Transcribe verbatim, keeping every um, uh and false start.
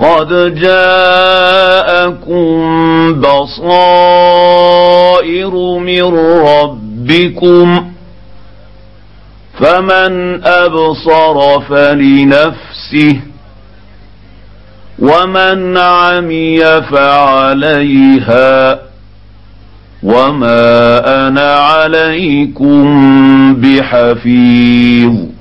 قد جاءكم بصائر من ربكم فمن أبصر فلنفسه ومن عمي فعليها وما أنا عليكم بحفيظ.